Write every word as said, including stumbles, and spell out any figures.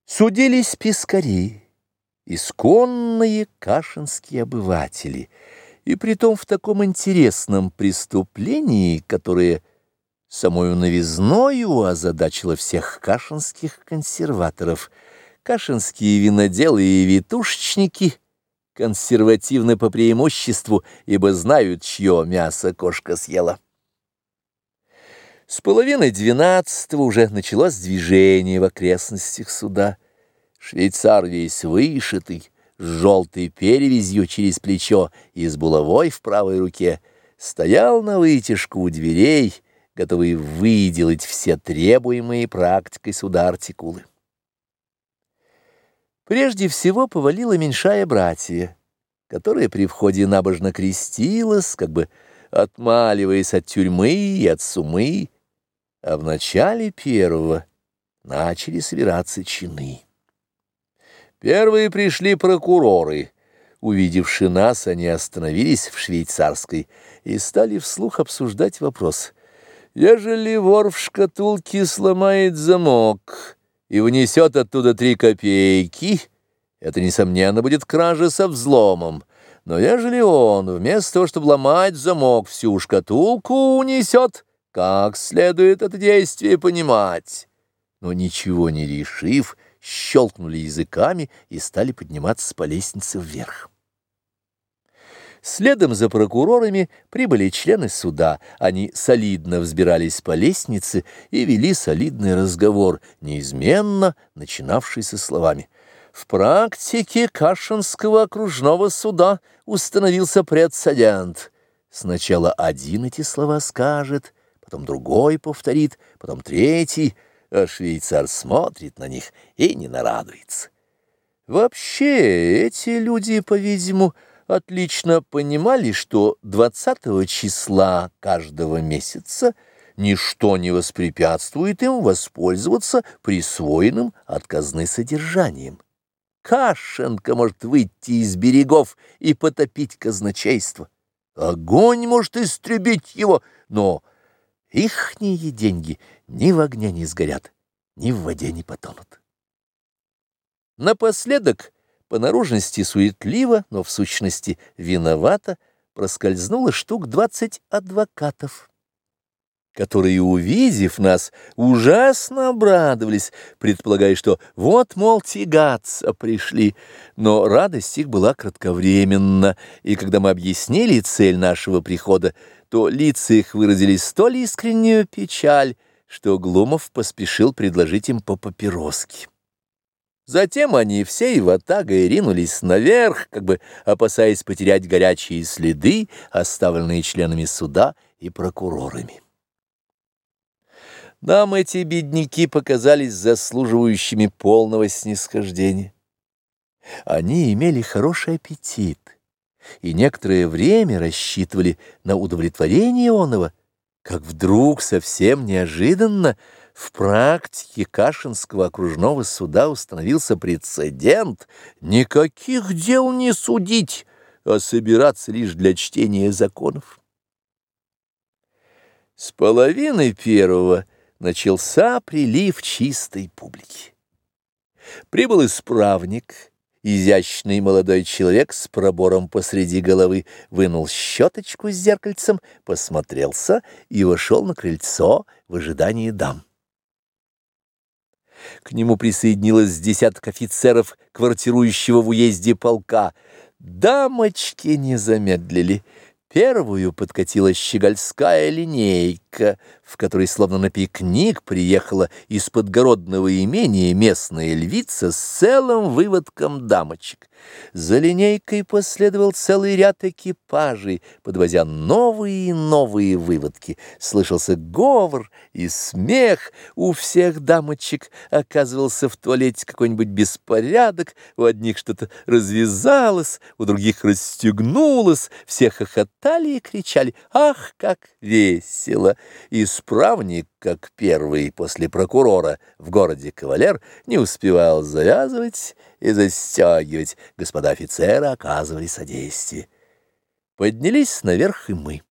Судились пескари, исконные кашинские обыватели, и притом в таком интересном преступлении, которое самою новизною озадачило всех кашинских консерваторов. Кашинские виноделы и витушечники консервативны по преимуществу, ибо знают, чье мясо кошка съела. С половины двенадцатого уже началось движение в окрестностях суда. Швейцар весь вышитый, с желтой перевязью через плечо и с булавой в правой руке, стоял на вытяжку у дверей, готовый выделать все требуемые практикой суда артикулы. Прежде всего повалила меньшая братья, которая при входе набожно крестилась, как бы отмаливаясь от тюрьмы и от сумы, а в начале первого начали собираться чины. Первые пришли прокуроры. Увидевши нас, они остановились в швейцарской и стали вслух обсуждать вопрос. Ежели вор в шкатулке сломает замок и внесет оттуда три копейки, это, несомненно, будет кража со взломом. Но ежели он, вместо того, чтобы ломать замок, всю шкатулку унесет, как следует это действие понимать? Но ничего не решив, щелкнули языками и стали подниматься по лестнице вверх. Следом за прокурорами прибыли члены суда. Они солидно взбирались по лестнице и вели солидный разговор, неизменно начинавшийся словами. В практике Кашинского окружного суда установился прецедент. Сначала один эти слова скажет, потом другой повторит, потом третий, а швейцар смотрит на них и не нарадуется. Вообще, эти люди, по-видимому, отлично понимали, что двадцатого числа каждого месяца ничто не воспрепятствует им воспользоваться присвоенным от казны содержанием. Кашенка может выйти из берегов и потопить казначейство. Огонь может истребить его, но ихние деньги ни в огне не сгорят, ни в воде не потонут. Напоследок, по наружности суетливо, но в сущности виновато, проскользнуло штук двадцать адвокатов, которые, увидев нас, ужасно обрадовались, предполагая, что вот, мол, тягаться пришли. Но радость их была кратковременна, и когда мы объяснили цель нашего прихода, то лица их выразили столь искреннюю печаль, что Глумов поспешил предложить им по папироске. Затем они всей ватагой ринулись наверх, как бы опасаясь потерять горячие следы, оставленные членами суда и прокурорами. Нам эти бедняки показались заслуживающими полного снисхождения. Они имели хороший аппетит и некоторое время рассчитывали на удовлетворение оного, как вдруг совсем неожиданно в практике Кашинского окружного суда установился прецедент никаких дел не судить, а собираться лишь для чтения законов. С половины первого начался прилив чистой публики. Прибыл исправник, изящный молодой человек с пробором посреди головы, вынул щеточку с зеркальцем, посмотрелся и вошел на крыльцо в ожидании дам. К нему присоединилось десяток офицеров, квартирующего в уезде полка. Дамочки не замедлили. Первую подкатила щегольская линейка, в которой словно на пикник приехала из подгородного имения местная львица с целым выводком дамочек. За линейкой последовал целый ряд экипажей, подвозя новые и новые выводки. Слышался говор и смех. У всех дамочек оказывался в туалете какой-нибудь беспорядок, у одних что-то развязалось, у других расстегнулось, все хохотали и кричали: «Ах, как весело!» Исправник, как первый после прокурора в городе кавалер, не успевал завязывать и застегивать. Господа офицеры оказывали содействие. Поднялись наверх и мы.